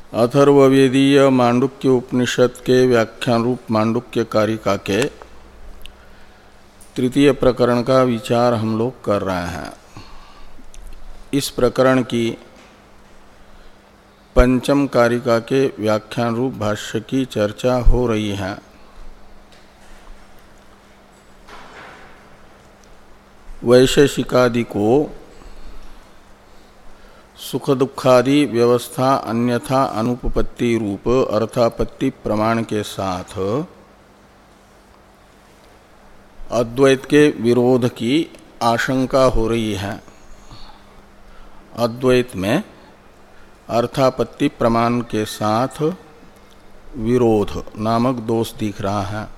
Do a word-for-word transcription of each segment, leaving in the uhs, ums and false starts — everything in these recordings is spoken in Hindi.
अथर्ववेदीय मांडुक्य उपनिषद के व्याख्यान रूप मांडुक्य कारिका के तृतीय प्रकरण का विचार हम लोग कर रहे हैं। इस प्रकरण की पंचम कारिका के व्याख्यान रूप भाष्य की चर्चा हो रही है। वैशेषिकादि को सुख दुखादि व्यवस्था अन्यथा अनुपपत्ति रूप अर्थापत्ति प्रमाण के साथ अद्वैत के विरोध की आशंका हो रही है। अद्वैत में अर्थापत्ति प्रमाण के साथ विरोध नामक दोष दिख रहा है।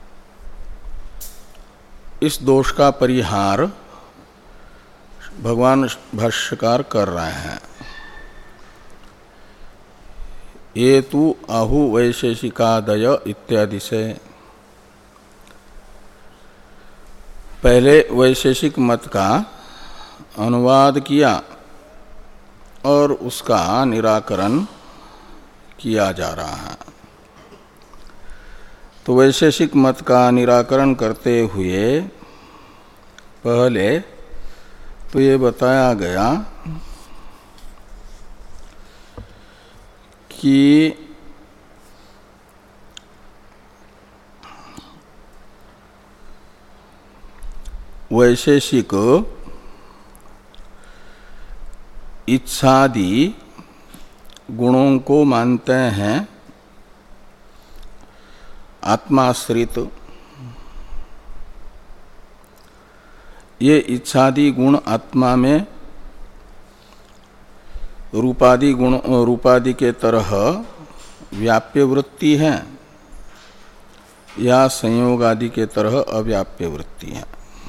इस दोष का परिहार भगवान भाष्यकार कर रहे हैं। ये तु आहु वैशेषिकादय इत्यादि से पहले वैशेषिक मत का अनुवाद किया और उसका निराकरण किया जा रहा है। तो वैशेषिक मत का निराकरण करते हुए पहले तो ये बताया गया कि वैशेषिक इच्छादि गुणों को मानते हैं आत्माश्रित। ये इच्छादि गुण आत्मा में रूपादि गुण रूपादि के तरह व्याप्य वृत्ति है या संयोग आदि के तरह अव्याप्य वृत्ति है।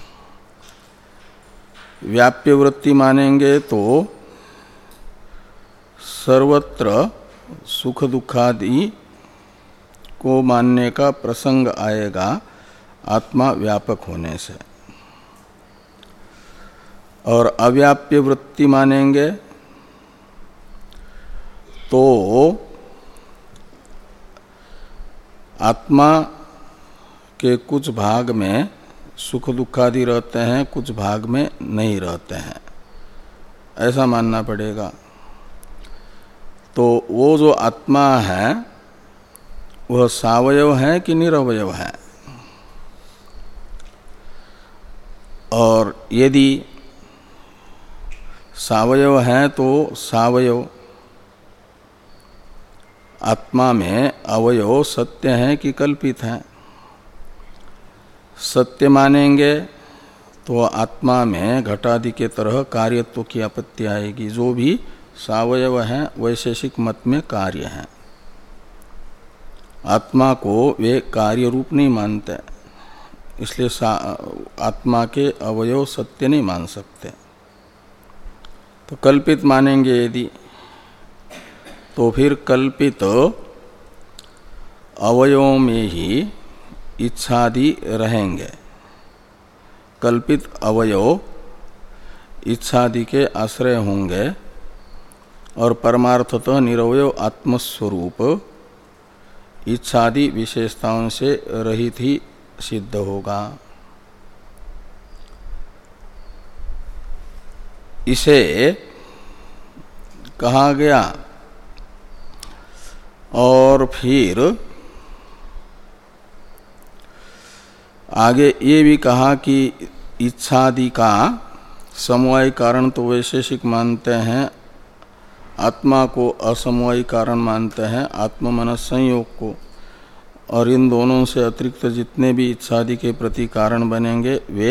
व्याप्य वृत्ति मानेंगे तो सर्वत्र सुख दुखादि को मानने का प्रसंग आएगा आत्मा व्यापक होने से। और अव्याप्य वृत्ति मानेंगे तो आत्मा के कुछ भाग में सुख दुखादि रहते हैं, कुछ भाग में नहीं रहते हैं, ऐसा मानना पड़ेगा। तो वो जो आत्मा है वह सावयव है कि निरवयव है। और यदि सावयव है तो सावयव आत्मा में अवयव सत्य है कि कल्पित है। सत्य मानेंगे तो आत्मा में घटादि के तरह कार्यत्व की आपत्ति आएगी। जो भी सावयव है वैशेषिक मत में कार्य है। आत्मा को वे कार्य रूप नहीं मानते, इसलिए आत्मा के अवयव सत्य नहीं मान सकते। तो कल्पित मानेंगे यदि, तो फिर कल्पित अवयवों में ही इच्छादि रहेंगे। कल्पित अवयव इच्छादि के आश्रय होंगे और परमार्थतः निरवयव आत्मस्वरूप इच्छादि विशेषताओं से रहित ही सिद्ध होगा। इसे कहा गया। और फिर आगे ये भी कहा कि इच्छादि का समवाय कारण तो वैशेषिक मानते हैं, आत्मा को असमवाय कारण मानते हैं, आत्म मनस संयोग को। और इन दोनों से अतिरिक्त जितने भी इच्छादि के प्रति कारण बनेंगे वे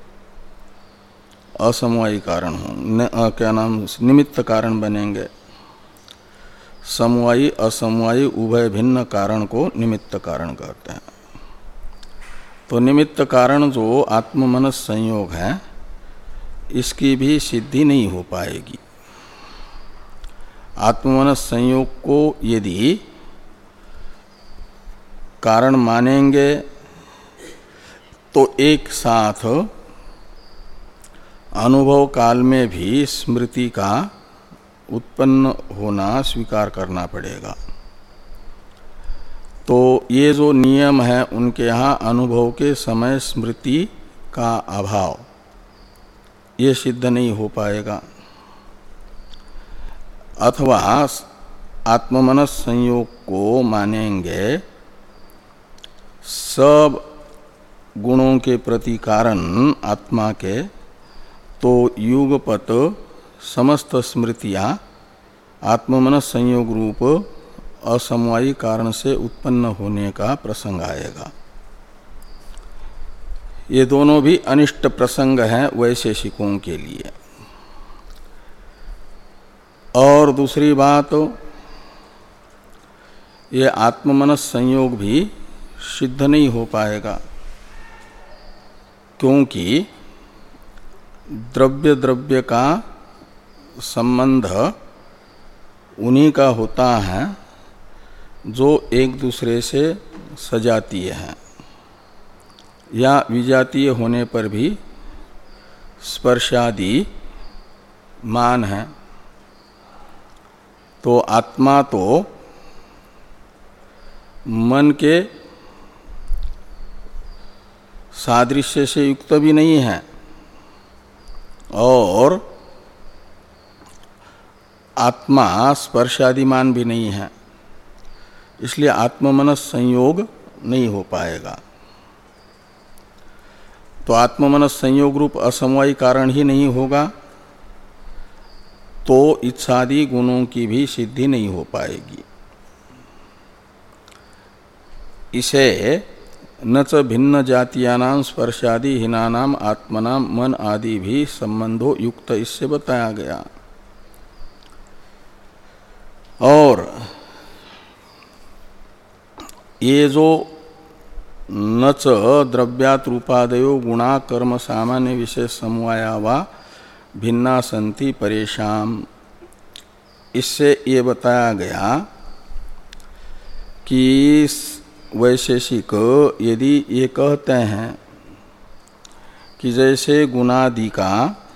असमवायी कारण हों, क्या नाम निमित्त कारण बनेंगे। समवायी असमवायी उभय भिन्न कारण को निमित्त कारण कहते हैं। तो निमित्त कारण जो आत्म मनस संयोग है इसकी भी सिद्धि नहीं हो पाएगी। आत्म मनस संयोग को यदि कारण मानेंगे तो एक साथ अनुभव काल में भी स्मृति का उत्पन्न होना स्वीकार करना पड़ेगा। तो ये जो नियम है उनके यहाँ अनुभव के समय स्मृति का अभाव, ये सिद्ध नहीं हो पाएगा। अथवा आत्ममनस संयोग को मानेंगे सब गुणों के प्रति कारण आत्मा के, तो युगपत समस्त स्मृतियां आत्ममनस संयोग रूप असमवायी कारण से उत्पन्न होने का प्रसंग आएगा। ये दोनों भी अनिष्ट प्रसंग हैं वैशेषिकों के लिए। और दूसरी बात, ये आत्ममनस संयोग भी सिद्ध नहीं हो पाएगा, क्योंकि द्रव्य द्रव्य का संबंध उन्हीं का होता है जो एक दूसरे से सजातीय हैं, या विजातीय होने पर भी स्पर्शादि मान है। तो आत्मा तो मन के सादृश्य से युक्त भी नहीं है और आत्मा स्पर्शादिमान भी नहीं है, इसलिए आत्ममनस संयोग नहीं हो पाएगा। तो आत्ममनस संयोग रूप असमवायी कारण ही नहीं होगा तो इच्छादि गुणों की भी सिद्धि नहीं हो पाएगी। इसे न च भिन्न जातीयानां स्पर्शादि हीनानाम आत्मनाम मन आदि भी संबंधो युक्त, इससे बताया गया। और ये जो न च द्रव्यात् रूपादयो गुणा कर्म सामान्य विशेष समवाया वा भिन्ना संति परेशान, इससे ये बताया गया कि वैशेषिक यदि ये कहते हैं कि जैसे गुणादि का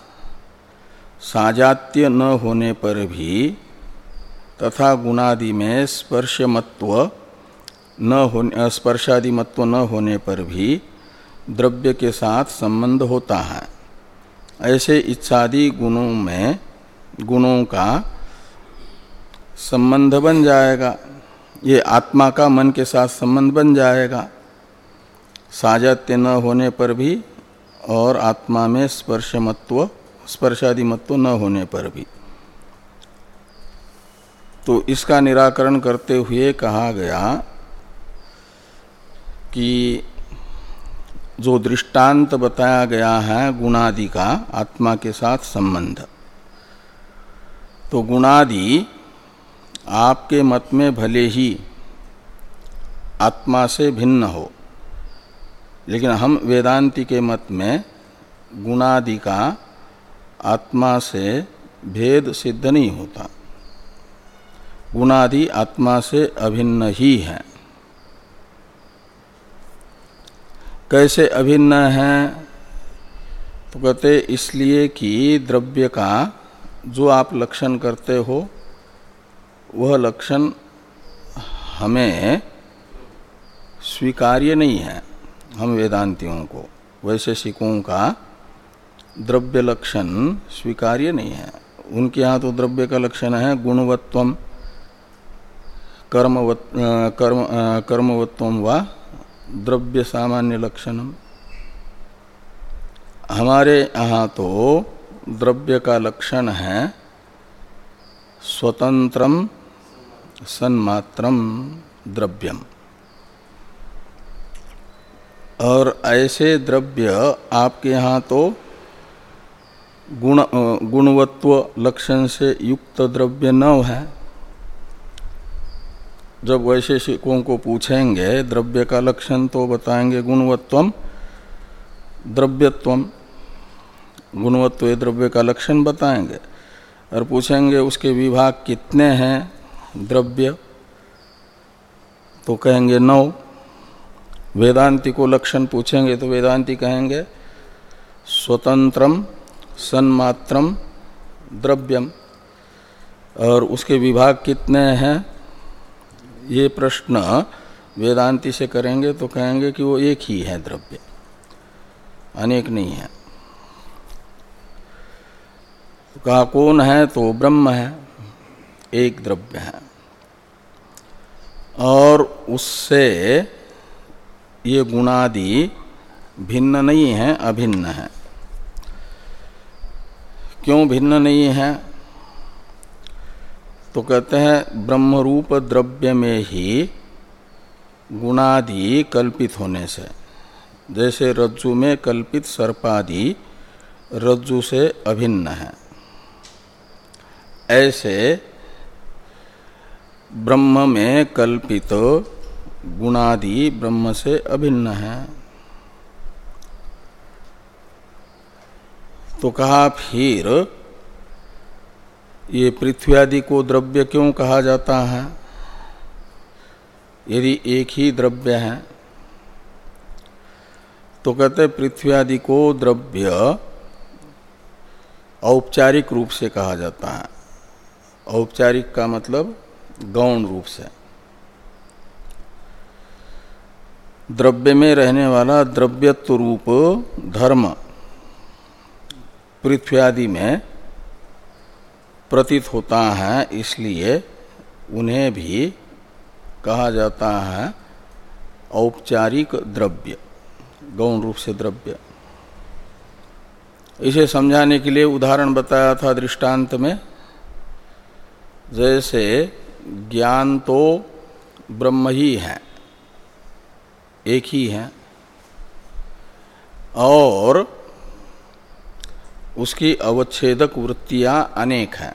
साजात्य न होने पर भी तथा गुणादि में स्पर्शमत्व न होने स्पर्शादि मत्व न होने पर भी द्रव्य के साथ संबंध होता है, ऐसे इच्छादि गुणों में गुणों का संबंध बन जाएगा। ये आत्मा का मन के साथ संबंध बन जाएगा साजात्य न होने पर भी और आत्मा में स्पर्शमत्व स्पर्शादि मत्व न होने पर भी। तो इसका निराकरण करते हुए कहा गया कि जो दृष्टांत बताया गया है गुणादि का आत्मा के साथ संबंध, तो गुणादि आपके मत में भले ही आत्मा से भिन्न हो, लेकिन हम वेदांती के मत में गुणादि का आत्मा से भेद सिद्ध नहीं होता। गुणादि आत्मा से अभिन्न ही है। कैसे अभिन्न है? तो कहते इसलिए कि द्रव्य का जो आप लक्षण करते हो वह लक्षण हमें स्वीकार्य नहीं है। हम वेदांतियों को वैशेषिकों का द्रव्य लक्षण स्वीकार्य नहीं है। उनके यहाँ तो द्रव्य का लक्षण है गुणवत्वम कर्मवत् कर्म कर्मवत्वम व द्रव्य सामान्य लक्षणम। हमारे यहाँ तो द्रव्य का लक्षण है स्वतंत्रम सन्मात्रम द्रव्यम, और ऐसे द्रव्य आपके यहाँ तो गुण गुणवत्व लक्षण से युक्त द्रव्य न है। जब वैशेषिकों को पूछेंगे द्रव्य का लक्षण तो बताएंगे गुणवत्वम द्रव्यत्वम, गुणवत्व द्रव्य का लक्षण बताएंगे। और पूछेंगे उसके विभाग कितने हैं द्रव्य, तो कहेंगे नौ। वेदांती को लक्षण पूछेंगे तो वेदांती कहेंगे स्वतंत्रम सन्मात्रम द्रव्यम। और उसके विभाग कितने हैं, ये प्रश्न वेदांती से करेंगे तो कहेंगे कि वो एक ही है द्रव्य, अनेक नहीं है। तो कहा कौन है, तो ब्रह्म है, एक द्रव्य है, और उससे ये गुणादि भिन्न नहीं है, अभिन्न है। क्यों भिन्न नहीं है, तो कहते हैं ब्रह्मरूप द्रव्य में ही गुणादि कल्पित होने से, जैसे रज्जु में कल्पित सर्पादि रज्जु से अभिन्न है, ऐसे ब्रह्म में कल्पित गुणादि ब्रह्म से अभिन्न है। तो कहा फिर ये पृथ्वी आदि को द्रव्य क्यों कहा जाता है, यदि एक ही द्रव्य है? तो कहते पृथ्वी आदि को द्रव्य औपचारिक रूप से कहा जाता है। औपचारिक का मतलब गौण रूप से, द्रव्य में रहने वाला द्रव्यत्व रूप धर्म पृथ्वी आदि में प्रतीत होता है, इसलिए उन्हें भी कहा जाता है औपचारिक द्रव्य, गौण रूप से द्रव्य। इसे समझाने के लिए उदाहरण बताया था दृष्टांत में, जैसे ज्ञान तो ब्रह्म ही है, एक ही है, और उसकी अवच्छेदक वृत्तियां अनेक हैं।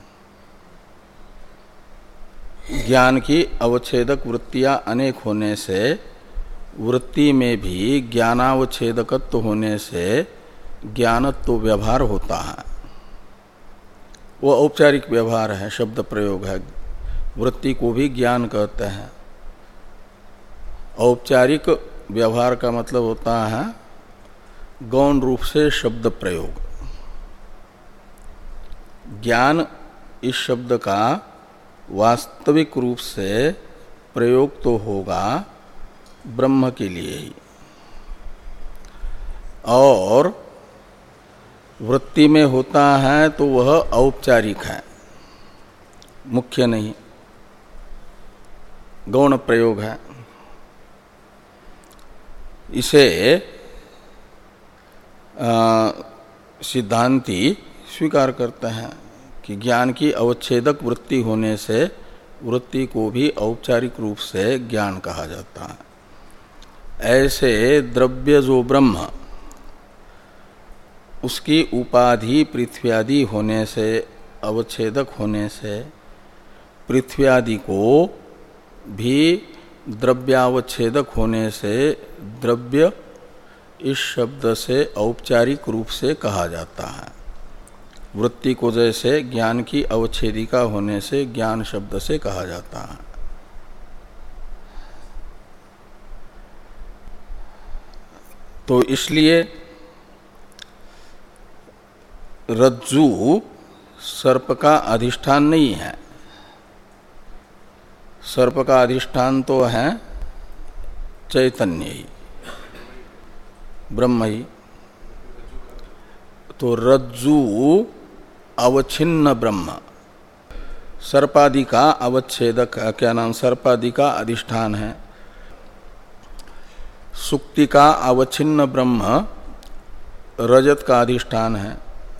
ज्ञान की अवच्छेदक वृत्तियां अनेक होने से वृत्ति में भी ज्ञानावच्छेदकत्व होने से ज्ञानत्व व्यवहार होता है। वो औपचारिक व्यवहार है, शब्द प्रयोग है। वृत्ति को भी ज्ञान कहते हैं। औपचारिक व्यवहार का मतलब होता है गौण रूप से शब्द प्रयोग। ज्ञान इस शब्द का वास्तविक रूप से प्रयोग तो होगा ब्रह्म के लिए ही, और वृत्ति में होता है तो वह औपचारिक है, मुख्य नहीं, गौण प्रयोग है। इसे सिद्धांती स्वीकार करते हैं कि ज्ञान की अवच्छेदक वृत्ति होने से वृत्ति को भी औपचारिक रूप से ज्ञान कहा जाता है। ऐसे द्रव्य जो ब्रह्म, उसकी उपाधि पृथ्वी आदि होने से, अवच्छेदक होने से पृथ्वी आदि को भी द्रव्यावच्छेदक होने से द्रव्य इस शब्द से औपचारिक रूप से कहा जाता है। वृत्ति को जैसे ज्ञान की अवच्छेदिका होने से ज्ञान शब्द से कहा जाता है। तो इसलिए रज्जु सर्प का अधिष्ठान नहीं है। सर्प का अधिष्ठान तो है चैतन्य ही, ब्रह्म ही। तो रज्जु अवच्छिन्न ब्रह्म, सर्पादि का अवच्छेदक, क्या नाम, सर्पादि का अधिष्ठान है। सुक्ति का अवच्छिन्न ब्रह्म रजत का अधिष्ठान है।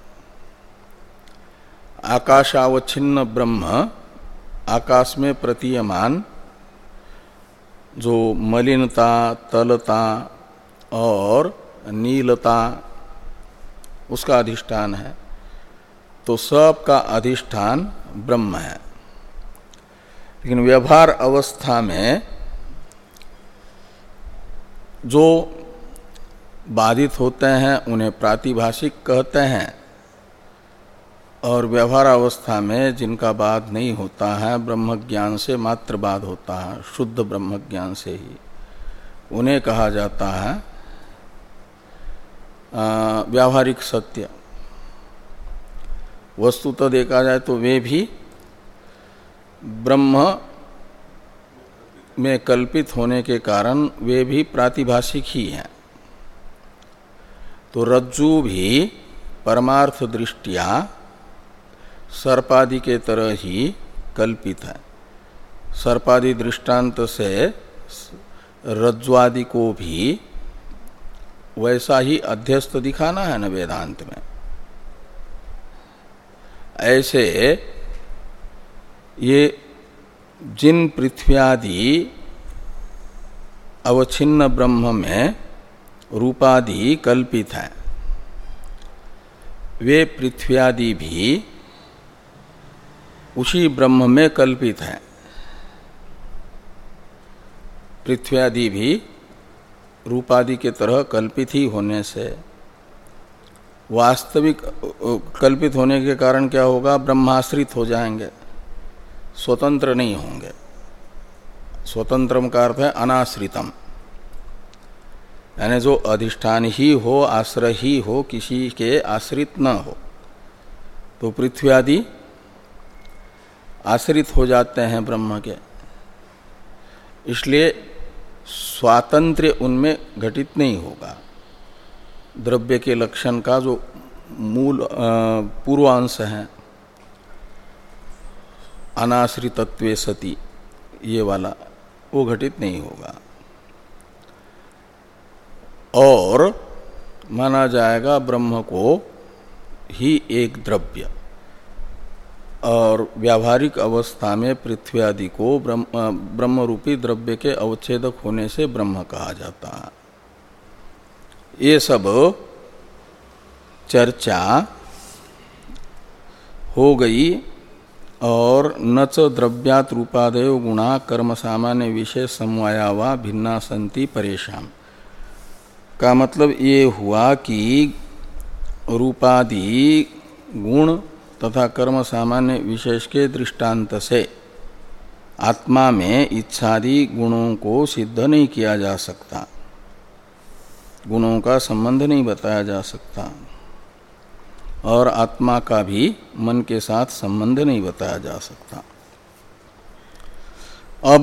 आकाशावच्छिन्न ब्रह्म आकाश में प्रतीयमान जो मलिनता, तलता और नीलता, उसका अधिष्ठान है। तो सब का अधिष्ठान ब्रह्म है। लेकिन व्यवहार अवस्था में जो बाधित होते हैं उन्हें प्रातिभाषिक कहते हैं, और व्यवहार अवस्था में जिनका बाध नहीं होता है, ब्रह्म ज्ञान से मात्र बाध होता है, शुद्ध ब्रह्म ज्ञान से ही, उन्हें कहा जाता है व्यावहारिक सत्य। वस्तुतः देखा जाए तो वे भी ब्रह्म में कल्पित होने के कारण वे भी प्रातिभाषिक ही हैं। तो रज्जु भी परमार्थ दृष्टिया सर्पादि के तरह ही कल्पित है। सर्पादि दृष्टांत से रज्ज्वादि को भी वैसा ही अध्यस्त दिखाना है न वेदांत में। ऐसे ये जिन पृथ्व्यादि अवच्छिन्न ब्रह्म में रूपादि कल्पित है, वे पृथ्व्यादि भी उसी ब्रह्म में कल्पित है। पृथ्व्यादि भी रूपादि के तरह कल्पित ही होने से वास्तविक कल्पित होने के कारण क्या होगा, ब्रह्माश्रित हो जाएंगे, स्वतंत्र नहीं होंगे। स्वतंत्रम का अर्थ है अनाश्रितम, यानी जो अधिष्ठान ही हो, आश्रय ही हो, किसी के आश्रित न हो। तो पृथ्व्यादि आश्रित हो जाते हैं ब्रह्म के, इसलिए स्वातंत्र्य उनमें घटित नहीं होगा। द्रव्य के लक्षण का जो मूल पूर्वांश है अनाश्रितत्वे सति, ये वाला, वो घटित नहीं होगा। और माना जाएगा ब्रह्म को ही एक द्रव्य, और व्यावहारिक अवस्था में पृथ्वी आदि को ब्रह्म ब्रह्म रूपी द्रव्य के अवच्छेदक होने से ब्रह्म कहा जाता है। ये सब चर्चा हो गई। और न च द्रव्यात् रूपादयो गुणा कर्म सामान्य विषय समवाया वा भिन्ना संति परेशान का मतलब ये हुआ कि रूपादि गुण तथा कर्म सामान्य विशेष के दृष्टांत से आत्मा में इच्छादि गुणों को सिद्ध नहीं किया जा सकता, गुणों का संबंध नहीं बताया जा सकता, और आत्मा का भी मन के साथ संबंध नहीं बताया जा सकता। अब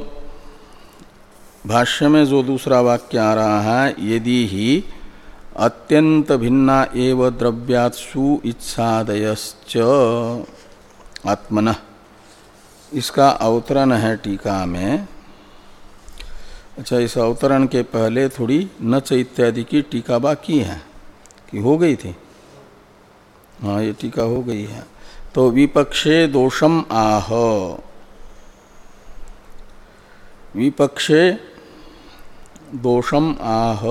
भाष्य में जो दूसरा वाक्य आ रहा है, यदि ही अत्यंत भिन्ना एव द्रव्यात्सु इच्छादयश्च आत्मनः, इसका अवतरण है टीका में। अच्छा, इस अवतरण के पहले थोड़ी नच इत्यादि की टीका बाकी है कि हो गई थी? हाँ, ये टीका हो गई है। तो विपक्षे दोषम आह, विपक्षे दोषम आह,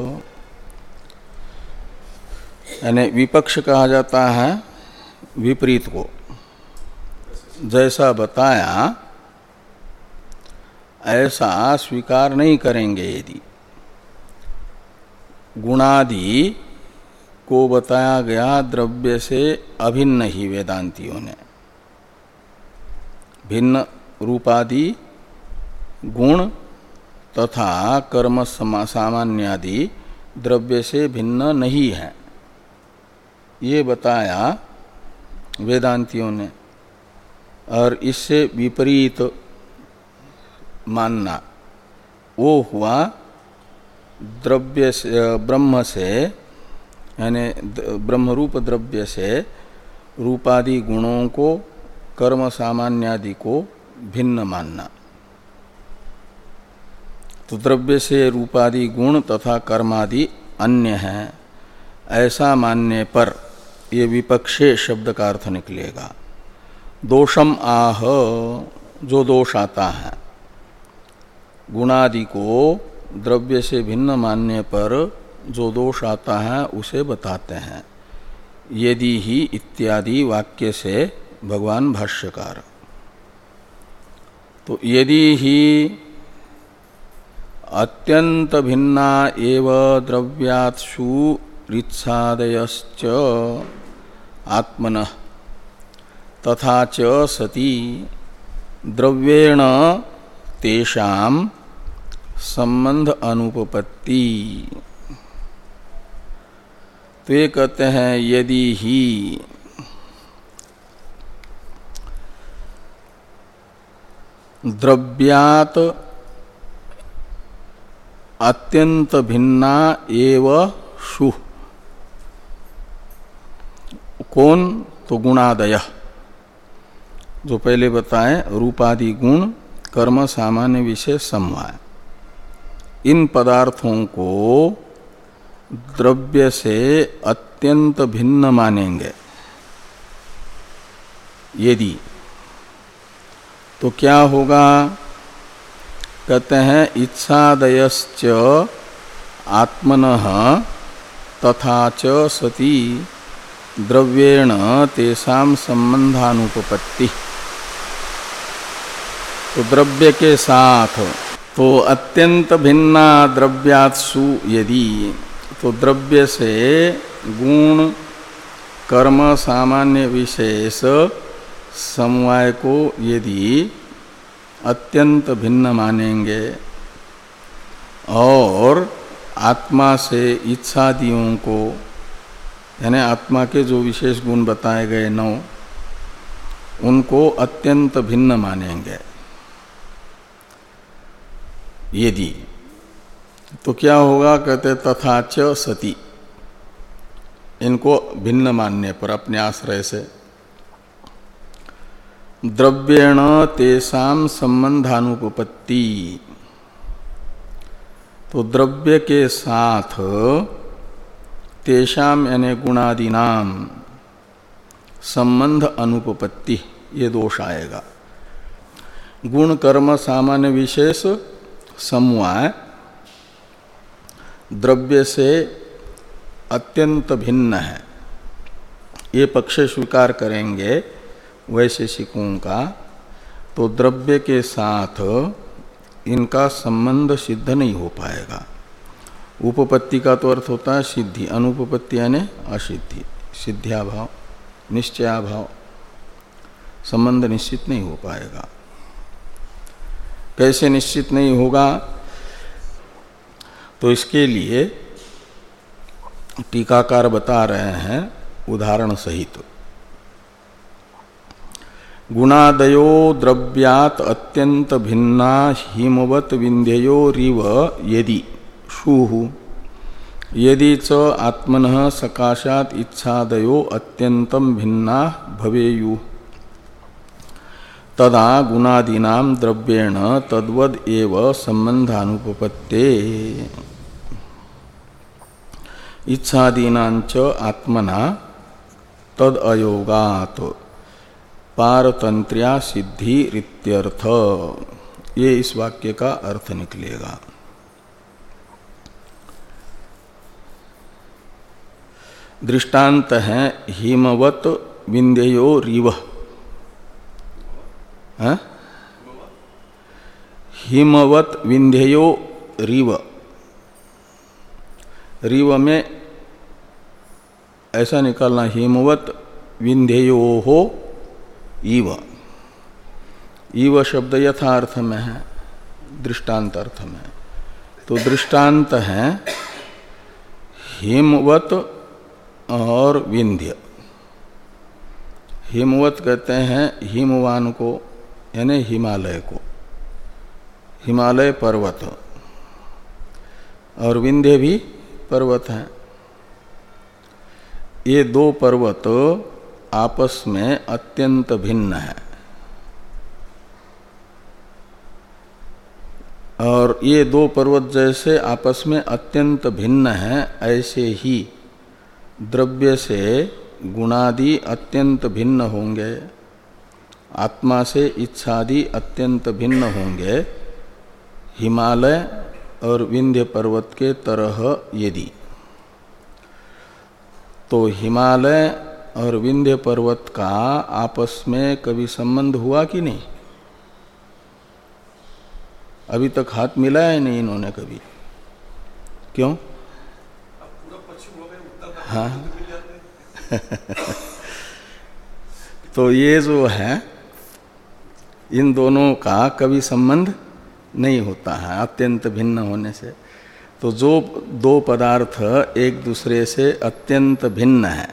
यानी विपक्ष कहा जाता है विपरीत को। जैसा बताया ऐसा स्वीकार नहीं करेंगे यदि गुणादि को बताया गया द्रव्य से अभिन्न ही वेदांतियों ने, भिन्न रूपादि गुण तथा कर्म सामान्यादि द्रव्य से भिन्न नहीं है, ये बताया वेदांतियों ने। और इससे विपरीत मानना वो हुआ द्रव्य से, ब्रह्म से, यानी ब्रह्मरूप द्रव्य से रूपादि गुणों को, कर्म सामान्यादि को भिन्न मानना। तो द्रव्य से रूपादि गुण तथा कर्मादि अन्य हैं, ऐसा मानने पर ये विपक्षे शब्द का अर्थ निकलेगा। दोषम आह, जो दोष आता है, गुणादि को द्रव्य से भिन्न मानने पर जो दोष आता है उसे बताते हैं। यदि ही इत्यादि वाक्य से भगवान भाष्यकार। तो यदि ही अत्यंत भिन्ना एव द्रव्यात्सु ऋत्सादयश्च आत्मनः तथा च सति द्रव्येण तेषां संबंध अनुपपत्ति। तो ये कहते हैं यदि ही द्रव्यात अत्यंत भिन्ना एव शु। कौन? तो गुणादय, जो पहले बताए रूपादि गुण कर्म सामान्य विशेष समवाय, इन पदार्थों को द्रव्य से अत्यंत भिन्न मानेंगे यदि, तो क्या होगा? कहते हैं इच्छादयश्च आत्मनः तथा च सति द्रव्येण तेषां संबंधानुपपत्ति। तो द्रव्य के साथ, तो अत्यंत भिन्ना द्रव्यात्सु यदि, तो द्रव्य से गुण कर्म सामान्य विशेष समवाय को यदि अत्यंत भिन्न मानेंगे और आत्मा से इच्छादियों को, यानी आत्मा के जो विशेष गुण बताए गए नौ, उनको अत्यंत भिन्न मानेंगे यदि, तो क्या होगा? कहते तथा च सति, इनको भिन्न मानने पर अपने आश्रय से द्रव्येण तेषां संबंधानुपपत्ति, तो द्रव्य के साथ तेषां यानी गुणादिनाम संबंध अनुपपत्ति, ये दोष आएगा। गुण कर्म सामान्य विशेष समवाय द्रव्य से अत्यंत भिन्न है, ये पक्ष स्वीकार करेंगे वैशेषिकों का, तो द्रव्य के साथ इनका संबंध सिद्ध नहीं हो पाएगा। उपपत्ति का तो अर्थ होता है सिद्धि, अनुपपत्ति यानी असिद्धि, सिद्ध्याभाव निश्चयाभाव, संबंध निश्चित नहीं हो पाएगा। कैसे निश्चित नहीं होगा? तो इसके लिए टीकाकार बता रहे हैं उदाहरण सहित। गुणादयो द्रव्यात अत्यंत भिन्ना हिमवत विंध्ययोरिव यदि शुः यदि च आत्मनः सकाशात इच्छादयो अत्यंतम भिन्ना भवेयुः तदा गुणादीनां द्रव्येण तद्वद एव संबंधानुपपत्ते इच्छादीनांच आत्मना तद अयोगात पारतंत्र्या सिद्धि रित्यर्थ। ये इस वाक्य का अर्थ निकलेगा। दृष्टांत है हिमवत विंध्ययोरिव, हिमवत विंध्ययोरिव, रिव में ऐसा निकालना हिमवत विंध्ययोः इव, इव शब्द यथार्थ में है, दृष्टांत अर्थ में। तो दृष्टांत है हिमवत और विंध्य। हिमवत कहते हैं हिमवान को, यानी हिमालय को, हिमालय पर्वत, और विंध्य भी पर्वत हैं। ये दो पर्वत आपस में अत्यंत भिन्न है, और ये दो पर्वत जैसे आपस में अत्यंत भिन्न है, ऐसे ही द्रव्य से गुणादि अत्यंत भिन्न होंगे, आत्मा से इच्छादि अत्यंत भिन्न होंगे, हिमालय और विंध्य पर्वत के तरह यदि। तो हिमालय और विंध्य पर्वत का आपस में कभी संबंध हुआ कि नहीं? अभी तक हाथ मिलाया है नहीं इन्होंने कभी। क्यों? हाँ तो ये जो है इन दोनों का कभी संबंध नहीं होता है अत्यंत भिन्न होने से। तो जो दो पदार्थ एक दूसरे से अत्यंत भिन्न है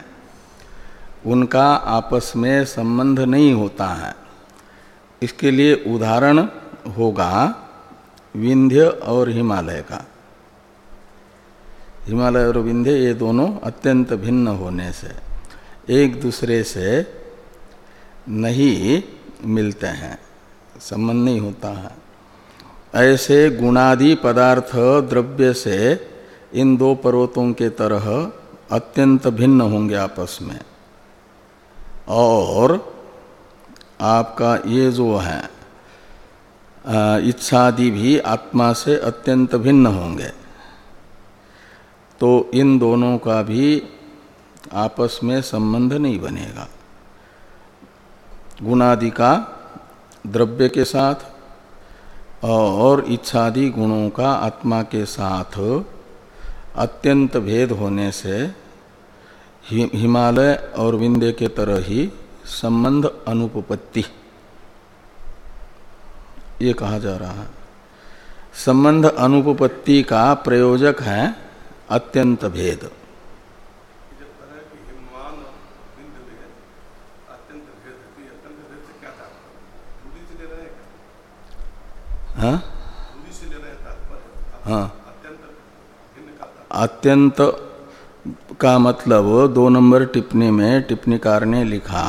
उनका आपस में संबंध नहीं होता है। इसके लिए उदाहरण होगा विंध्य और हिमालय का। हिमालय और विंध्य ये दोनों अत्यंत भिन्न होने से एक दूसरे से नहीं मिलते हैं, संबंध नहीं होता है। ऐसे गुणादि पदार्थ द्रव्य से इन दो पर्वतों के तरह अत्यंत भिन्न होंगे आपस में, और आपका ये जो है इच्छादि भी आत्मा से अत्यंत भिन्न होंगे। तो इन दोनों का भी आपस में संबंध नहीं बनेगा। गुणादि का द्रव्य के साथ और इच्छादि गुणों का आत्मा के साथ अत्यंत भेद होने से हिमालय और विंध्य के तरह ही संबंध अनुपपत्ति ये कहा जा रहा है। संबंध अनुपपत्ति का प्रयोजक है अत्यंत भेद। हाँ हाँ, अत्यंत का मतलब दो नंबर टिप्पणी में टिप्पणीकार ने लिखा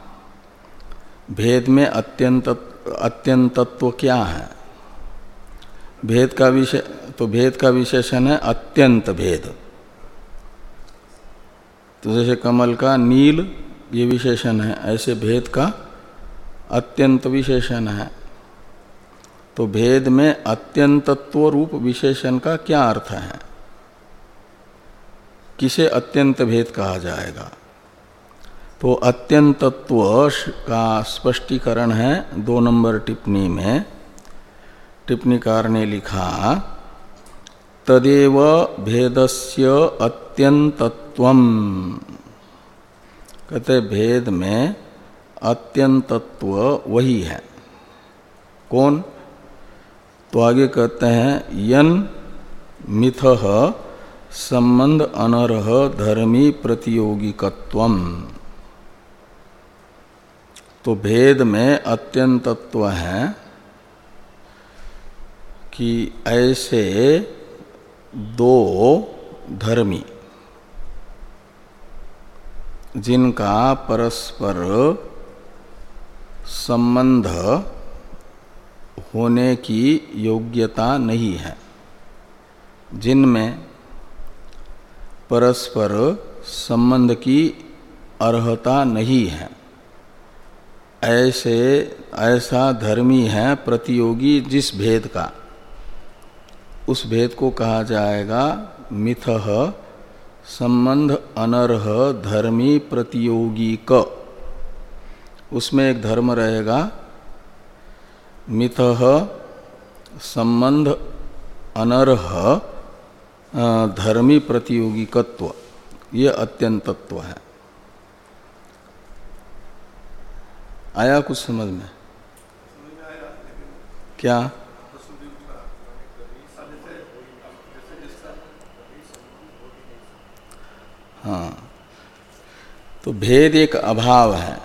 भेद में अत्यंत अत्यंतत्व क्या है। भेद का विषय तो भेद का विशेषण है अत्यंत भेद। तो जैसे कमल का नील ये विशेषण है, ऐसे भेद का अत्यंत विशेषण है। तो भेद में अत्यंतत्व रूप विशेषण का क्या अर्थ है, किसे अत्यंत भेद कहा जाएगा। तो अत्यंतत्व का स्पष्टीकरण है दो नंबर टिप्पणी में। टिप्पणीकार ने लिखा तदेव भेदस्य अत्यंतत्वम, कहते भेद में अत्यंतत्व वही है। कौन? तो आगे कहते हैं यन मिथः संबंध अनर्ह धर्मी प्रतियोगिकत्वम। तो भेद में अत्यंतत्व है कि ऐसे दो धर्मी जिनका परस्पर संबंध होने की योग्यता नहीं है, जिनमें परस्पर संबंध की अर्हता नहीं है, ऐसे ऐसा धर्मी है प्रतियोगी जिस भेद का, उस भेद को कहा जाएगा मिथः संबंध अनर्ह धर्मी प्रतियोगी क। उसमें एक धर्म रहेगा मिथः संबंध अनर्ह धर्मी प्रतियोगिकत्व, ये अत्यंतत्व है। आया कुछ समझ में? क्या? हाँ, तो भेद एक अभाव है।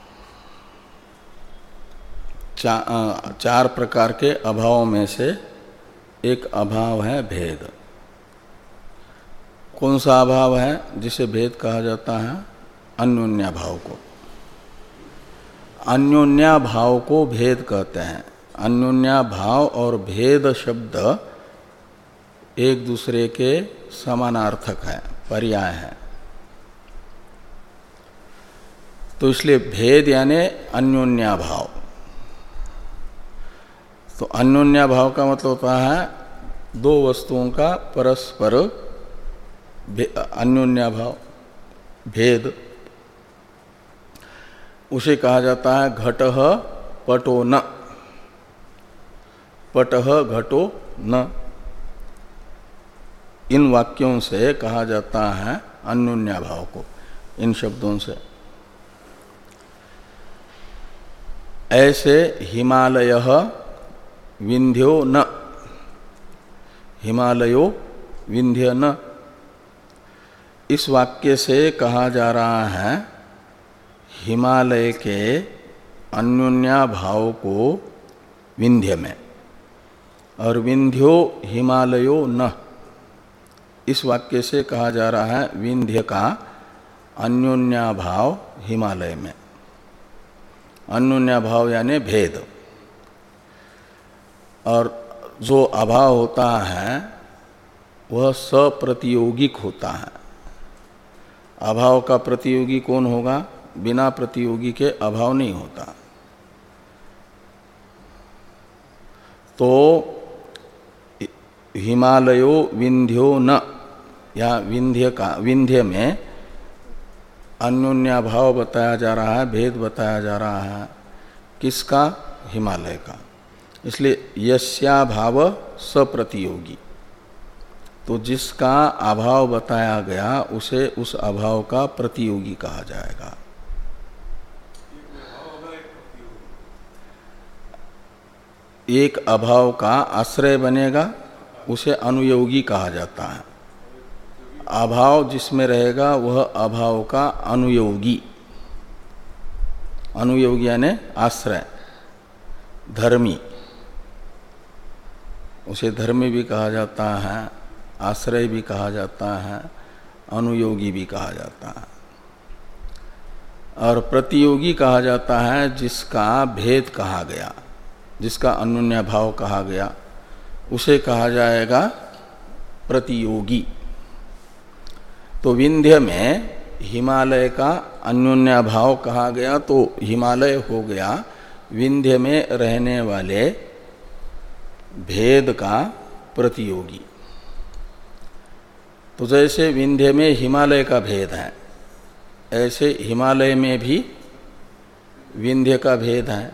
चा, चार प्रकार के अभाव में से एक अभाव है भेद। कौन सा अभाव है जिसे भेद कहा जाता है? अन्योन्या भाव को। अन्योन्या भाव को भेद कहते हैं। अन्योन्या भाव और भेद शब्द एक दूसरे के समानार्थक है, पर्याय है। तो इसलिए भेद यानी अन्योन्या भाव। तो अन्योन्या भाव का मतलब होता है दो वस्तुओं का परस्पर अन्योन्या भाव, भेद। उसे कहा जाता है घटः पटो न, पटः घटो न। इन वाक्यों से कहा जाता है अन्योन्या भाव को, इन शब्दों से। ऐसे हिमालयः विंध्यो न, हिमालयो विंध्य न, इस वाक्य से कहा जा रहा है हिमालय के अन्योन्या भाव को विंध्य में, और विंध्यो हिमालयो न, इस वाक्य से कहा जा रहा है विंध्य का अन्योन्याभाव हिमालय में। अन्योन्याभाव यानी भेद, और जो अभाव होता है वह सप्रतियोगिक होता है। अभाव का प्रतियोगी कौन होगा? बिना प्रतियोगी के अभाव नहीं होता। तो हिमालयो विंध्यो न, या विंध्य का, विंध्य में अन्योन्याभाव बताया जा रहा है, भेद बताया जा रहा है। किसका? हिमालय का। इसलिए यस्याभाव सप्रतियोगी, तो जिसका अभाव बताया गया उसे उस अभाव का प्रतियोगी कहा जाएगा। एक अभाव का आश्रय बनेगा उसे अनुयोगी कहा जाता है। अभाव जिसमें रहेगा वह अभाव का अनुयोगी, अनुयोगी यानी आश्रय, धर्मी, उसे धर्मी भी कहा जाता है, आश्रय भी कहा जाता है, अनुयोगी भी कहा जाता है। और प्रतियोगी कहा जाता है जिसका भेद कहा गया, जिसका अन्योन्य भाव कहा गया, उसे कहा जाएगा प्रतियोगी। तो विंध्य में हिमालय का अन्योन्य भाव कहा गया, तो हिमालय हो गया विंध्य में रहने वाले भेद का प्रतियोगी। तो जैसे विंध्य में हिमालय का भेद है, ऐसे हिमालय में भी विंध्य का भेद है।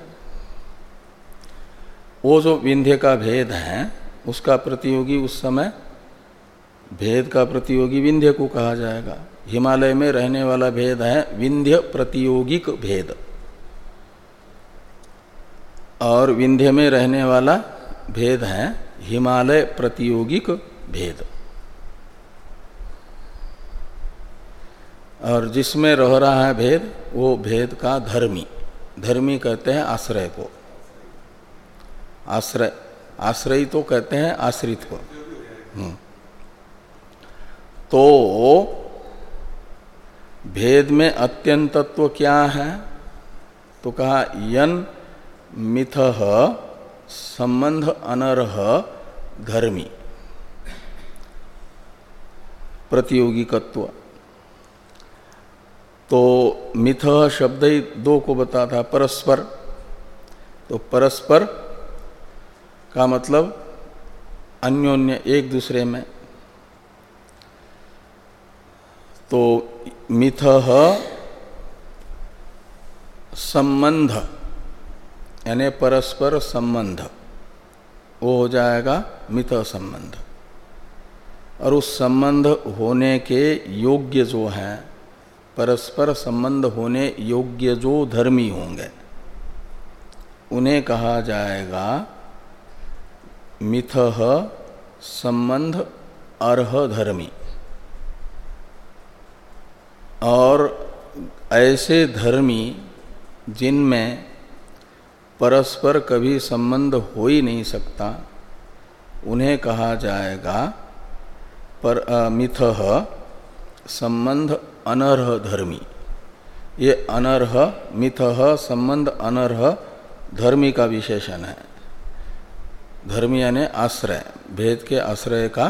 वो जो विंध्य का भेद है उसका प्रतियोगी उस समय, भेद का प्रतियोगी विंध्य को कहा जाएगा। हिमालय में रहने वाला भेद है विंध्य प्रतियोगिक भेद, और विंध्य में रहने वाला भेद है हिमालय प्रतियोगिक भेद। और जिसमें रह रहा है भेद, वो भेद का धर्मी, धर्मी कहते हैं आश्रय को। आश्रय, आश्रयी तो कहते हैं आश्रित को। तो भेद में अत्यंतत्व क्या है? तो कहा यन मिथः संबंध अनर्ह धर्मी, प्रतियोगिकत्व। तो मिथः शब्द ही दो को बताता, परस्पर। तो परस्पर का मतलब अन्योन्य, एक दूसरे में। तो मिथः संबंध यानी परस्पर संबंध, वो हो जाएगा मिथः संबंध। और उस संबंध होने के योग्य जो है, परस्पर संबंध होने योग्य जो धर्मी होंगे, उन्हें कहा जाएगा मिथः संबंध अर्ह धर्मी। और ऐसे धर्मी जिनमें परस्पर कभी संबंध हो ही नहीं सकता, उन्हें कहा जाएगा पर मिथः संबंध अनर्ह धर्मी। ये अनर्ह, मिथः संबंध अनर्ह धर्मी का विशेषण है। धर्मी यानी आश्रय, भेद के आश्रय का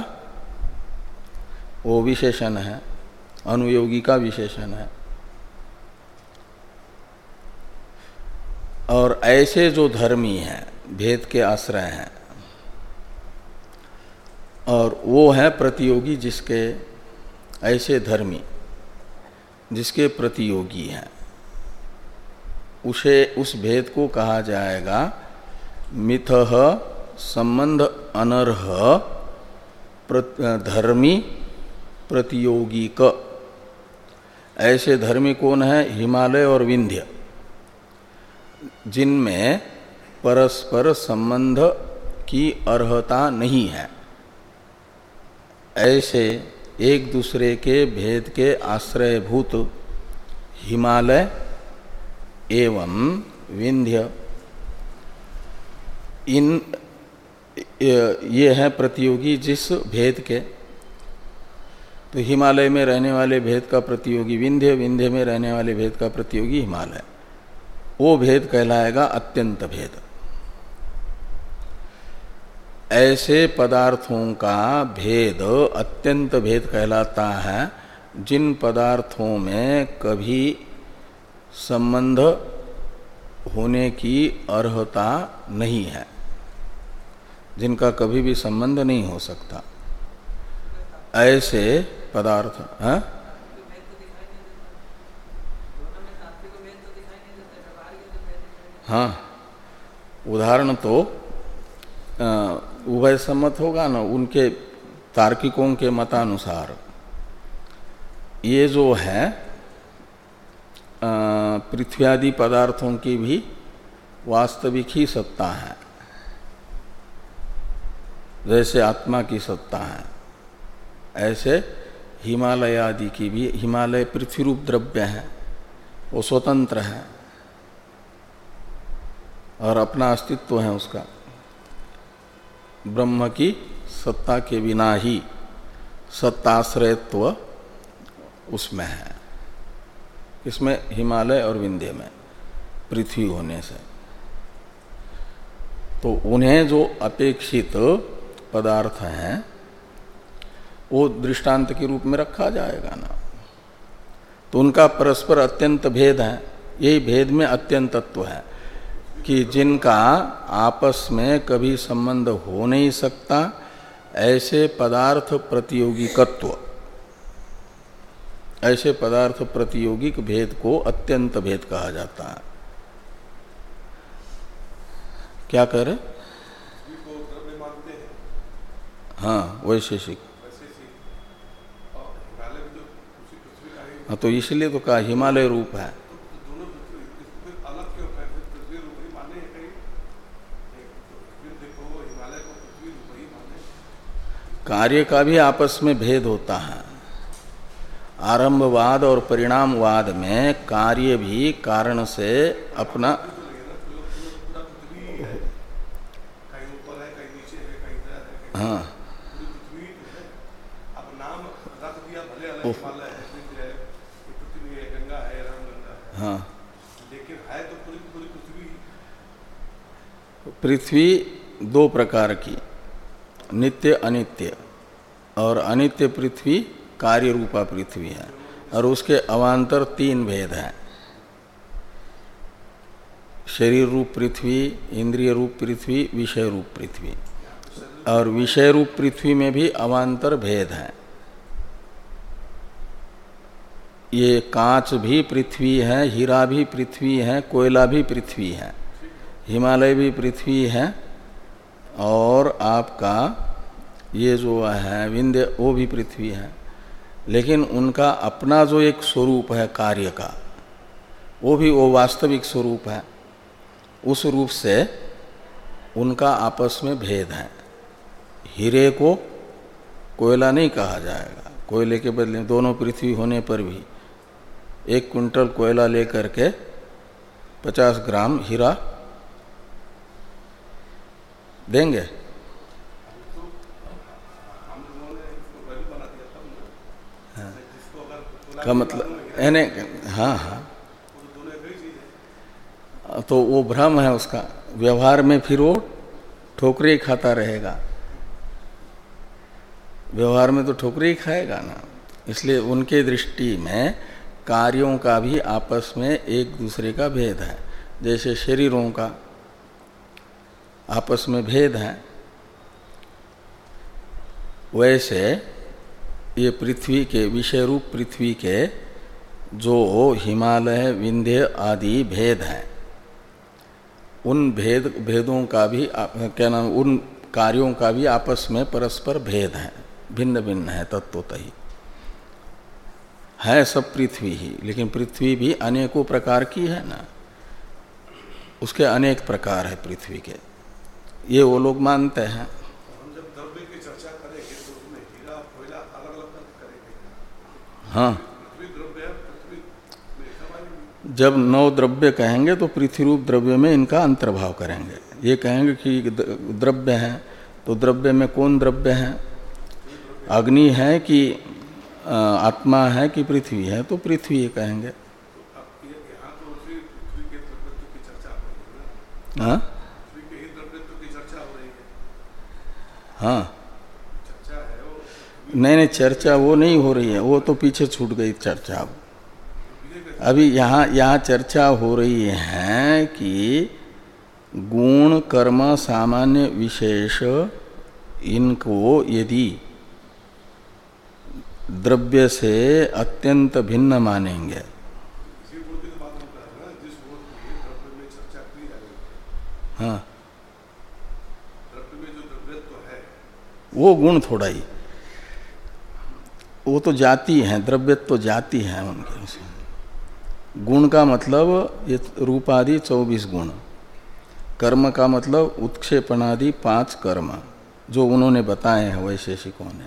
वो विशेषण है, अनुयोगी का विशेषण है। और ऐसे जो धर्मी हैं, भेद के आश्रय हैं, और वो है प्रतियोगी, जिसके ऐसे धर्मी जिसके प्रतियोगी हैं, उसे उस भेद को कहा जाएगा मिथः संबंध अनर्ह धर्मी प्रतियोगी क। ऐसे धर्मी कौन है? हिमालय और विंध्य, जिनमें परस्पर संबंध की अर्हता नहीं है। ऐसे एक दूसरे के भेद के आश्रयभूत हिमालय एवं विंध्य, इन ये है प्रतियोगी जिस भेद के, तो हिमालय में रहने वाले भेद का प्रतियोगी विंध्य, विंध्य में रहने वाले भेद का प्रतियोगी हिमालय, वो भेद कहलाएगा अत्यंत भेद। ऐसे पदार्थों का भेद अत्यंत भेद कहलाता है जिन पदार्थों में कभी संबंध होने की अर्हता नहीं है, जिनका कभी भी संबंध नहीं हो सकता, ऐसे पदार्थ हैं। हाँ, उदाहरण तो उभय सम्मत होगा ना, उनके तार्किकों के मतानुसार ये जो है पृथ्वी आदि पदार्थों की भी वास्तविक ही सत्ता है, जैसे आत्मा की सत्ता है, ऐसे हिमालय आदि की भी, हिमालय पृथ्वी रूप द्रव्य है, वो स्वतंत्र है और अपना अस्तित्व है उसका, ब्रह्म की सत्ता के बिना ही सत्ताश्रयत्व उसमें है, इसमें हिमालय और विंध्य में पृथ्वी होने से। तो उन्हें जो अपेक्षित पदार्थ हैं वो दृष्टांत के रूप में रखा जाएगा ना, तो उनका परस्पर अत्यंत भेद है। यही भेद में अत्यंतत्व है कि जिनका आपस में कभी संबंध हो नहीं सकता, ऐसे पदार्थ प्रतियोगिकत्व, ऐसे पदार्थ प्रतियोगिक भेद को अत्यंत भेद कहा जाता है। क्या कह रहे? हाँ, वैशेषिक। हाँ, तो इसलिए तो कहा हिमालय रूप है। कार्य का भी आपस में भेद होता है। आरंभवाद और परिणामवाद में कार्य भी कारण से अपना हाँ हाँ पृथ्वी दो प्रकार की, नित्य अनित्य, और अनित्य पृथ्वी कार्य रूपा पृथ्वी है, और उसके अवान्तर तीन भेद हैं, शरीर रूप पृथ्वी, इंद्रिय रूप पृथ्वी, विषय रूप पृथ्वी। और विषय रूप पृथ्वी में भी अवान्तर भेद है। ये कांच भी पृथ्वी है, हीरा भी पृथ्वी है, कोयला भी पृथ्वी है, हिमालय भी पृथ्वी है, और आपका ये जो है विंध्य वो भी पृथ्वी है। लेकिन उनका अपना जो एक स्वरूप है कार्य का, वो भी वो वास्तविक स्वरूप है। उस रूप से उनका आपस में भेद है। हीरे को कोयला नहीं कहा जाएगा, कोयले के बदले दोनों पृथ्वी होने पर भी एक क्विंटल कोयला लेकर के पचास ग्राम हीरा देंगे। हाँ, का मतलब यानी हाँ हाँ तो वो भ्रम है उसका। व्यवहार में फिर वो ठोकरे ही खाता रहेगा, व्यवहार में तो ठोकरे ही खाएगा ना। इसलिए उनके दृष्टि में कार्यों का भी आपस में एक दूसरे का भेद है। जैसे शरीरों का आपस में भेद है, वैसे ये पृथ्वी के, विषय रूप पृथ्वी के जो हिमालय विंध्य आदि भेद हैं, उन भेद भेदों का भी क्या नाम, उन कार्यों का भी आपस में परस्पर भेद है, भिन्न भिन्न है तत्वतः ही है, सब पृथ्वी ही। लेकिन पृथ्वी भी अनेकों प्रकार की है ना, उसके अनेक प्रकार है पृथ्वी के, ये वो लोग मानते हैं। हम जब द्रव्य की चर्चा करेंगे तो उसमें हीरा कोयला अलग अलग करेंगे। हाँ पृथ्वी द्रव्य है, पृथ्वी में जब नौ द्रव्य कहेंगे तो पृथ्वी रूप द्रव्य में इनका अंतर्भाव करेंगे। ये कहेंगे कि द्रव्य हैं, तो द्रव्य में कौन द्रव्य है? अग्नि है कि आत्मा है कि पृथ्वी है? तो पृथ्वी ये कहेंगे। हाँ हाँ, नहीं नहीं, चर्चा वो नहीं हो रही है, वो तो पीछे छूट गई चर्चा। अब अभी यहाँ यहाँ चर्चा हो रही है कि गुण कर्म सामान्य विशेष इनको यदि द्रव्य से अत्यंत भिन्न मानेंगे, हाँ, वो गुण थोड़ा ही, वो तो जाति है, द्रव्य तो जाति है उनके। गुण का मतलब ये रूपादि चौबीस गुण, कर्म का मतलब उत्क्षेपणादि पांच कर्म जो उन्होंने बताए हैं वैशेषिकों ने।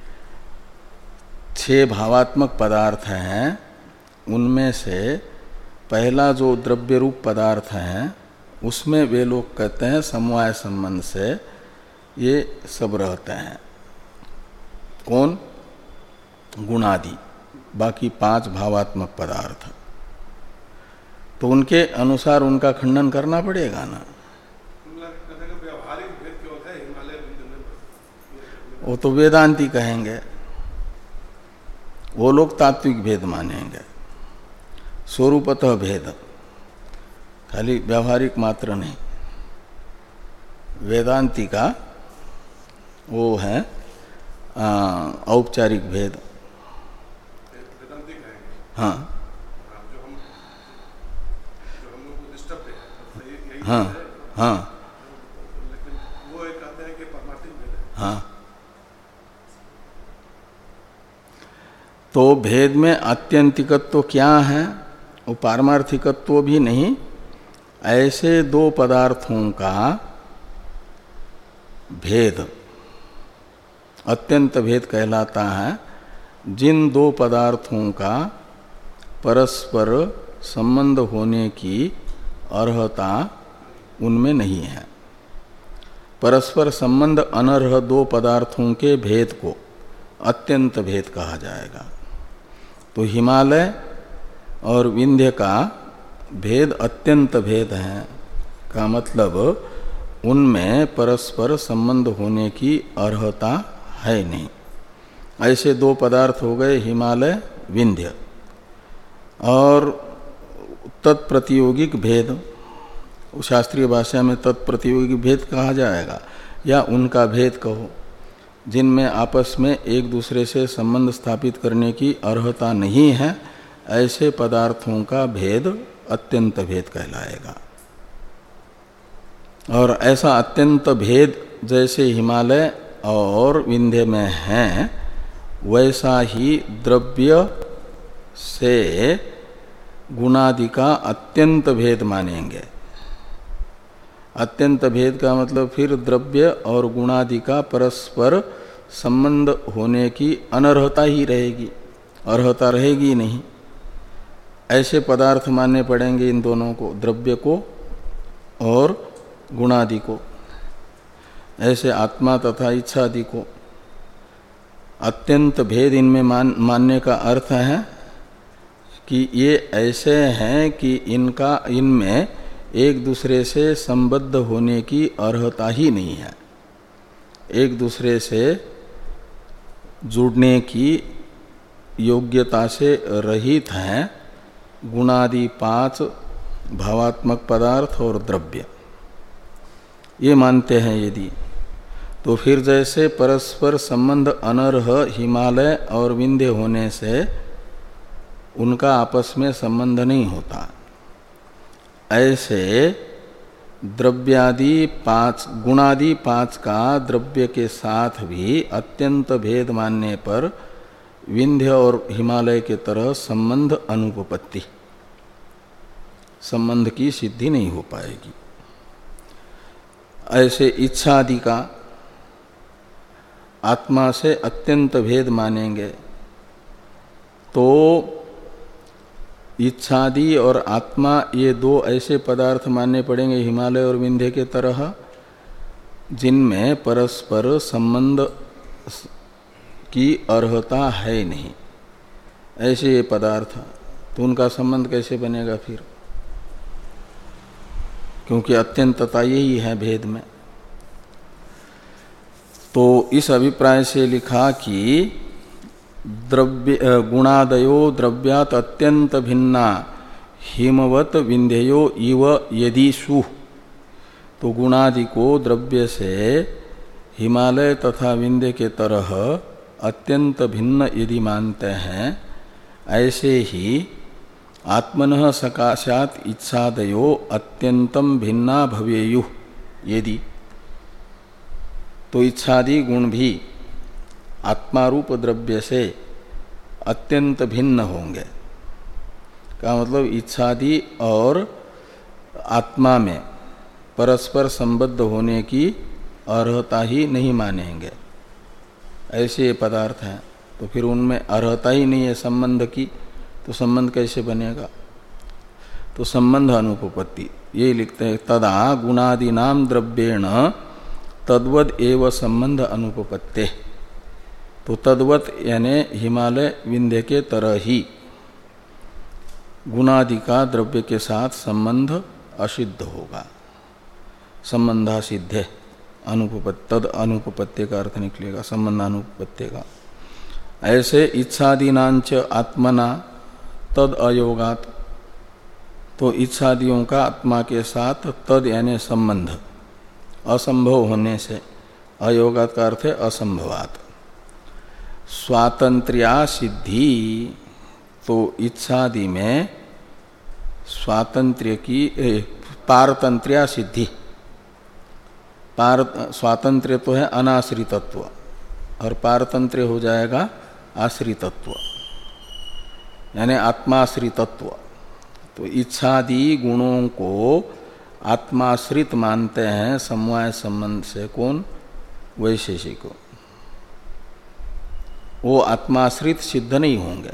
छह भावात्मक पदार्थ हैं, उनमें से पहला जो द्रव्य रूप पदार्थ है उसमें वे लोग कहते हैं समवाय संबंध से ये सब रहते हैं। कौन? गुणादि, बाकी पांच भावात्मक पदार्थ। तो उनके अनुसार उनका खंडन करना पड़ेगा ना। वो तो वेदांती कहेंगे, वो लोग तात्विक भेद मानेंगे, स्वरूपतः भेद, खाली व्यावहारिक मात्र नहीं। वेदांती का वो है औपचारिक भेद। हाँ हाँ हाँ हाँ, तो भेद में आत्यंतिकत्व क्या है? वो पारमार्थिकत्व भी नहीं, ऐसे दो पदार्थों का भेद अत्यंत भेद कहलाता है जिन दो पदार्थों का परस्पर संबंध होने की अर्हता उनमें नहीं है। परस्पर संबंध अनर्ह दो पदार्थों के भेद को अत्यंत भेद कहा जाएगा। तो हिमालय और विंध्य का भेद अत्यंत भेद है का मतलब उनमें परस्पर संबंध होने की अर्हता है नहीं। ऐसे दो पदार्थ हो गए हिमालय विंध्य। और तत्प्रतियोगिक भेद, शास्त्रीय भाषा में तत्प्रतियोगिक भेद कहा जाएगा, या उनका भेद कहो, जिनमें आपस में एक दूसरे से संबंध स्थापित करने की अर्हता नहीं है, ऐसे पदार्थों का भेद अत्यंत भेद कहलाएगा। और ऐसा अत्यंत भेद जैसे हिमालय और विंध्य में है, वैसा ही द्रव्य से गुणादि का अत्यंत भेद मानेंगे। अत्यंत भेद का मतलब फिर द्रव्य और गुणादि का परस्पर संबंध होने की अनर्हता ही रहेगी, अर्हता रहेगी नहीं। ऐसे पदार्थ मानने पड़ेंगे इन दोनों को, द्रव्य को और गुणादि को। ऐसे आत्मा तथा इच्छादि को अत्यंत भेद इनमें मान, मानने का अर्थ है कि ये ऐसे हैं कि इनका इनमें एक दूसरे से संबद्ध होने की अर्हता ही नहीं है, एक दूसरे से जुड़ने की योग्यता से रहित हैं गुणादि पांच भावात्मक पदार्थ और द्रव्य, ये मानते हैं यदि। तो फिर जैसे परस्पर संबंध अनर्ह हिमालय और विंध्य होने से उनका आपस में संबंध नहीं होता, ऐसे द्रव्यादि पांच गुणादि पांच का द्रव्य के साथ भी अत्यंत भेद मानने पर विंध्य और हिमालय के तरह संबंध अनुपपत्ति, संबंध की सिद्धि नहीं हो पाएगी। ऐसे इच्छादि का आत्मा से अत्यंत भेद मानेंगे तो इच्छादि और आत्मा ये दो ऐसे पदार्थ मानने पड़ेंगे हिमालय और विंध्य के तरह जिनमें परस्पर संबंध की अर्हता है नहीं। ऐसे ये पदार्थ, तो उनका संबंध कैसे बनेगा फिर? क्योंकि अत्यंतता यही है भेद में। तो इस अभिप्राय से लिखा कि द्रव्य गुणादयो द्रव्यात अत्यंत भिन्ना हिमवत विंध्ययो इव यदि सु, तो गुणादि को द्रव्य से हिमालय तथा विंध्य के तरह अत्यंत भिन्न यदि मानते हैं, ऐसे ही आत्मनः सकाशात इच्छादयो अत्यंतम भिन्ना भवेयु यदि, तो इच्छादि गुण भी आत्मारूप द्रव्य से अत्यंत भिन्न होंगे। का मतलब इच्छादि और आत्मा में परस्पर संबद्ध होने की अर्हता ही नहीं मानेंगे, ऐसे पदार्थ हैं। तो फिर उनमें अर्हता ही नहीं है संबंध की, तो संबंध कैसे बनेगा? तो संबंध अनुपपत्ति ये लिखते हैं, तदा गुणादीनाम द्रव्येण तद्वद एव संबंध अनुपपत्ते। तो तद्वत यानी हिमालय विंध्य के तरह ही गुणादि का द्रव्य के साथ संबंध असिद्ध होगा, संबंधा सिद्ध अनुपपत्ति, तद अनुपपत्ति का अर्थ निकलेगा संबंध अनुपपत्ति का। ऐसे इच्छादीनांच आत्मना तद अयोगात, तो इच्छादियों का आत्मा के साथ तद यानी संबंध असंभव होने से, अयोगात का अर्थ है असंभवात। स्वातंत्र्या सिद्धि, तो इच्छादि में स्वातंत्र्य की पारतंत्र्या सिद्धि, पार स्वातंत्र्य तो है अनाश्रितत्व और पारतंत्र्य हो जाएगा आश्रितत्व यानी आत्माश्रितत्व। तो इच्छादि गुणों को आत्माश्रित मानते हैं समवाय संबंध से। कौन? वैशेषिक। वो आत्माश्रित सिद्ध नहीं होंगे,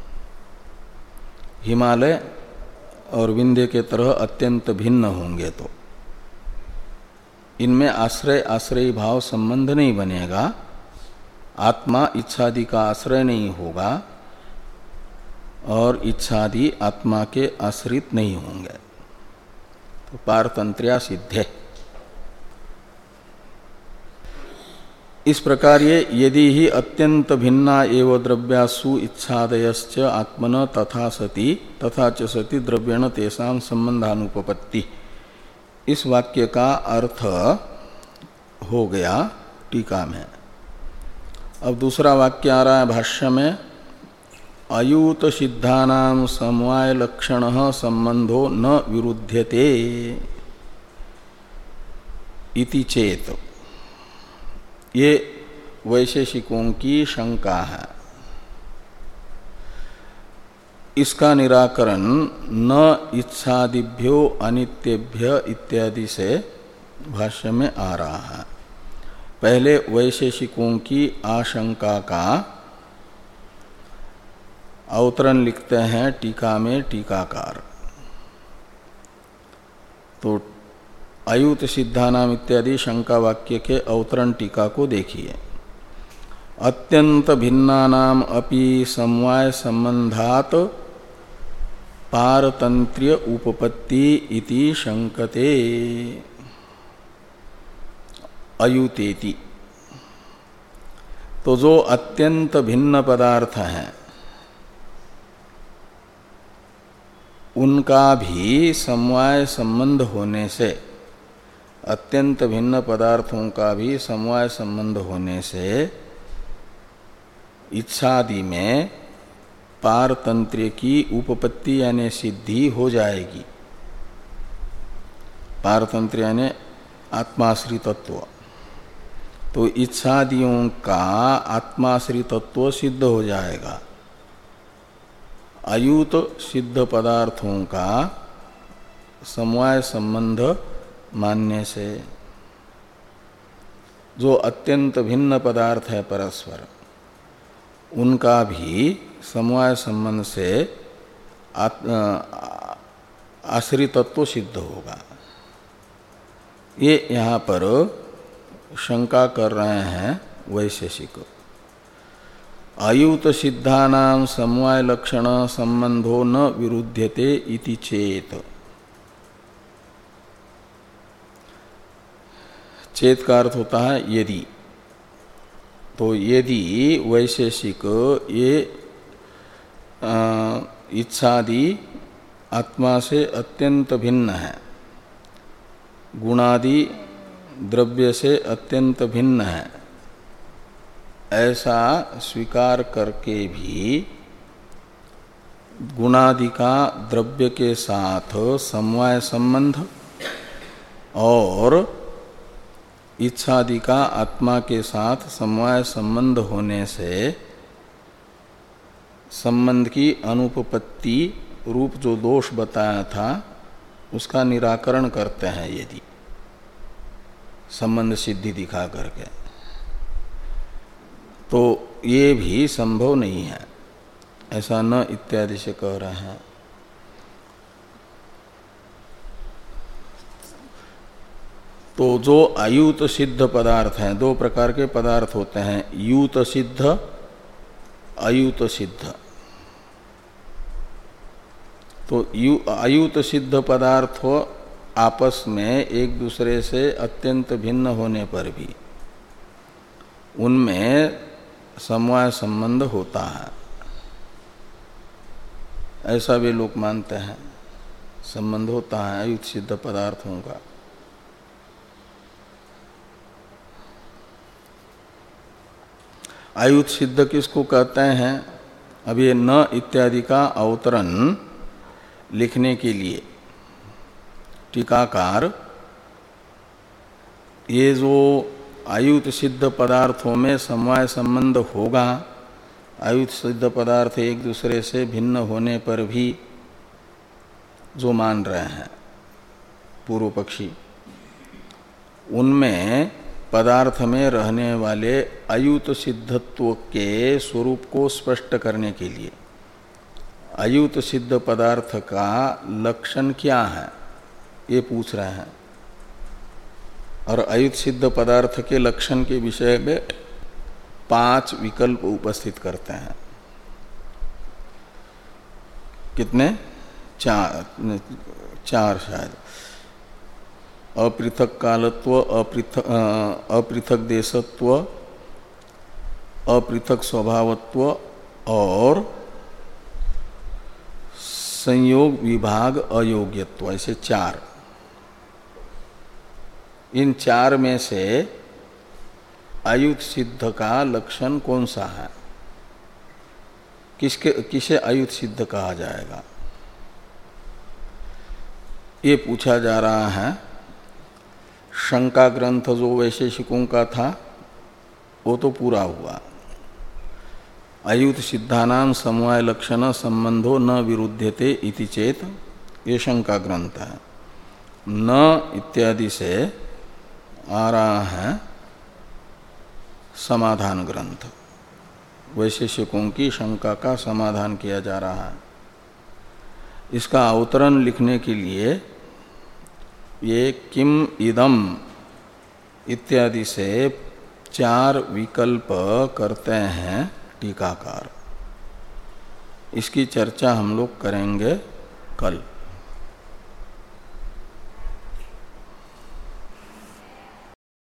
हिमालय और विंध्य के तरह अत्यंत भिन्न होंगे। तो इनमें आश्रय आश्रयी भाव संबंध नहीं बनेगा, आत्मा इच्छादि का आश्रय नहीं होगा और इच्छादि आत्मा के आश्रित नहीं होंगे। तो पारतंत्र्या सिद्धे। इस प्रकार ये यदि ही अत्यंत भिन्ना एव द्रव्यासु इच्छादयश्च आत्मन तथा सति तथा च सति द्रव्येण तेषां संबंधानुपपत्ति, इस वाक्य का अर्थ हो गया टीका में। अब दूसरा वाक्य आ रहा है भाष्य में, अयूत सिद्धानां समवाय लक्षणः संबंधो न विरुध्यते इति चेत। ये वैशेषिकों की शंका है। इसका निराकरण न इच्छादिभ्यो अनित्यभ्य इत्यादि से भाष्य में आ रहा है। पहले वैशेषिकों की आशंका का अवतरण लिखते हैं टीका में टीकाकार। तो अयुत सिद्धानाम इत्यादि शंका वाक्य के अवतरण टीका को देखिए। अत्यंत भिन्नानाम अपि समवाय संबंधात पारतंत्र्य उपपत्ति इति शंकते अयुतेति। तो जो अत्यंत भिन्न पदार्थ हैं उनका भी समवाय संबंध होने से, अत्यंत भिन्न पदार्थों का भी समवाय संबंध होने से इच्छादि में पारतंत्र्य की उपपत्ति यानी सिद्धि हो जाएगी। पारतंत्र्य यानी आत्माश्रितत्व। तो इच्छादियों का आत्माश्रितत्व सिद्ध हो जाएगा। अयूत सिद्ध पदार्थों का समवाय संबंध मानने से, जो अत्यंत भिन्न पदार्थ है परस्पर, उनका भी समवाय संबंध से आश्रितत्व सिद्ध होगा। ये यहाँ पर शंका कर रहे हैं वैशेषिक। अयुत सिद्धानां समवाय लक्षण संबंधो न विरुध्यते इति चेत। चेत का अर्थ होता है यदि। तो यदि वैशेषिक ये इच्छादि आत्मा से अत्यंत भिन्न है, गुणादि द्रव्य से अत्यंत भिन्न है, ऐसा स्वीकार करके भी गुणादि का द्रव्य के साथ समवाय संबंध और इच्छादि का आत्मा के साथ समवाय संबंध होने से संबंध की अनुपपत्ति रूप जो दोष बताया था उसका निराकरण करते हैं यदि संबंध सिद्धि दिखा करके, तो ये भी संभव नहीं है, ऐसा न इत्यादि से कह रहे हैं। तो जो अयूत सिद्ध पदार्थ हैं, दो प्रकार के पदार्थ होते हैं, यूत सिद्ध अयूत सिद्ध। तो अयूत सिद्ध पदार्थ आपस में एक दूसरे से अत्यंत भिन्न होने पर भी उनमें समवाय संबंध होता है, ऐसा भी लोग मानते हैं, संबंध होता है अयुत सिद्ध पदार्थों का। अयुत सिद्ध किसको कहते हैं? अब ये न इत्यादि का अवतरण लिखने के लिए टीकाकार ये जो अयुत सिद्ध पदार्थों में समवाय संबंध होगा, अयुत सिद्ध पदार्थ एक दूसरे से भिन्न होने पर भी जो मान रहे हैं पूर्व पक्षी, उनमें पदार्थ में रहने वाले अयुत सिद्धत्व के स्वरूप को स्पष्ट करने के लिए अयुत सिद्ध पदार्थ का लक्षण क्या है ये पूछ रहे हैं। और अयुत सिद्ध पदार्थ के लक्षण के विषय में पांच विकल्प उपस्थित करते हैं। कितने? चार चार शायद। अपृथक कालत्व, अपृथक अपृथक देशत्व, अपृथक स्वभावत्व और संयोग विभाग अयोग्यत्व, ऐसे चार। इन चार में से अयुत सिद्ध का लक्षण कौन सा है? किसके किसे अयुत सिद्ध कहा जाएगा? ये पूछा जा रहा है। शंका ग्रंथ जो वैशेषिकों का था वो तो पूरा हुआ। अयुत सिद्धानां समवाय लक्षण संबंधो न विरुध्यते इति चेत, ये शंका ग्रंथ है। न इत्यादि से आ रहा है समाधान ग्रंथ, वैशेषिकों की शंका का समाधान किया जा रहा है। इसका अवतरण लिखने के लिए ये किम इदम इत्यादि से चार विकल्प करते हैं टीकाकार। इसकी चर्चा हम लोग करेंगे कल।